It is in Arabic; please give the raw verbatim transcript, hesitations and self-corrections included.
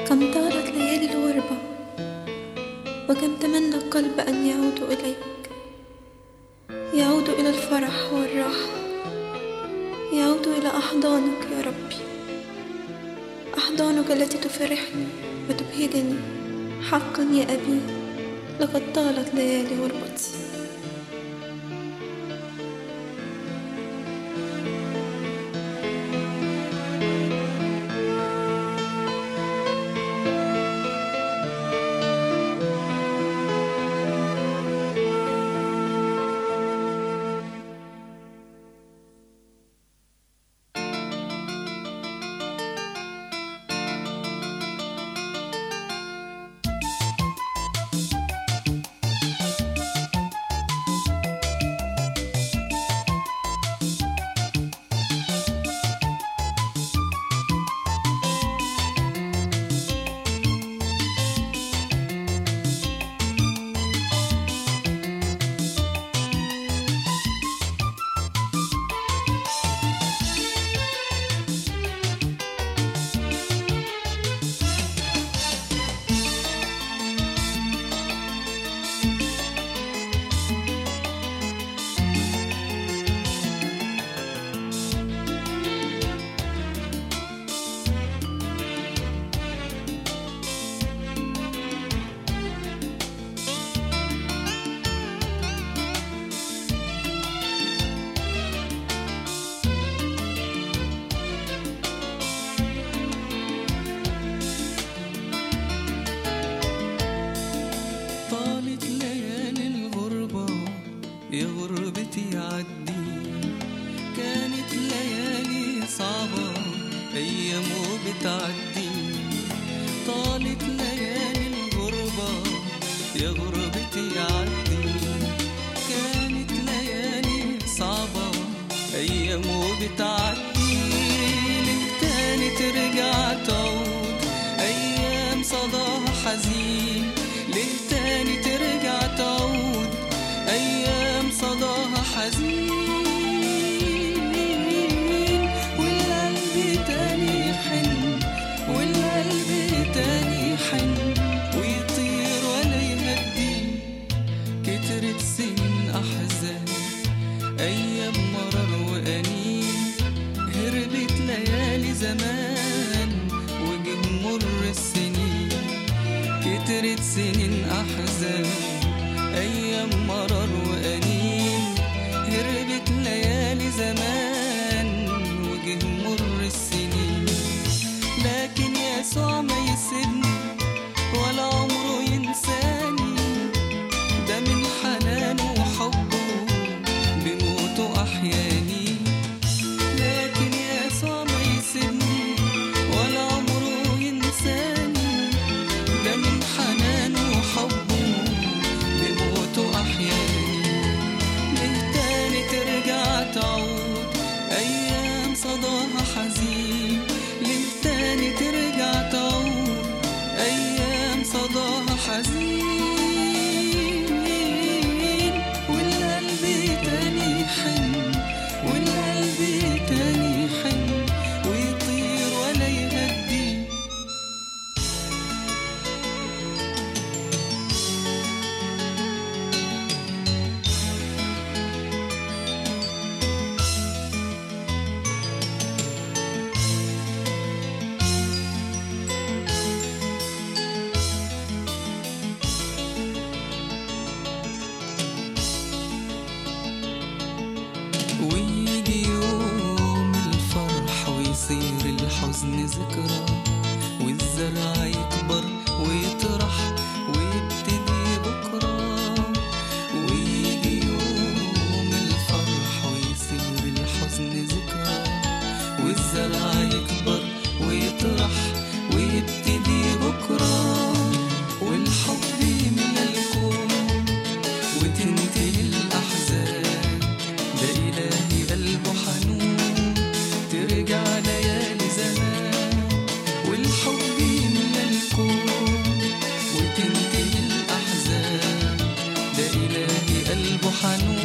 كم طالت ليالي الغربة، وكم تمنى القلب أن يعود إليك، يعود إلى الفرح والراحة، يعود إلى أحضانك يا ربي، أحضانك التي تفرحني وتبهجني. حقا يا أبي، لقد طالت ليالي غربتي. يا غربتي عدي، كانت ليالي صعبة أيام وبتعدي. طالت ليالي الغربة يا غربتي عدي، كانت ليالي صعبة أيام وبتعدي. ليه تاني ترجع تعود أيام صداها حزين؟ ليه تاني ترجع تعود أيام صداها حزين؟ والقلب تاني يحن، والقلب تاني يحن ويطير ولا يهدي. كترت سنين أحزان أيام مرر وأنين، هربت ليالي زمان وجه مر السنين. كترت سنين أحزان أيام مرر وأنين، هربت ليالي زمان وجه مر السنين. لكن يسوع ما يسيبني ولا عمره ينساني، ده من حنانه وحبه بموته أحياني. لكن يسوع ما يسيبني ولا عمره ينساني، ده من حنانه وحبه بموته أحياني. ليه تاني ترجع تعود أيام صداها حزين؟ ليه تاني ترجع تعود أيام صداها حزين؟ والقلب تاني يحن، والقلب تاني يحن ويطير ولا يهدي. ويجي يوم الفرح ويصير الحزن ذكرى، والزرع يكبر ويطرح ويبتدي بكرة. ويجي يوم الفرح ويصير الحزن ذكرى، والزرع يكبر ويطرح ويبتدي بكرة. والحب يملى الكون وتنتهي الأحزان، ده إلهي قلبه حنون ترجع ليالي زمان. والحب يملى الكون وتنتهي الأحزان، ده إلهي قلبه حنون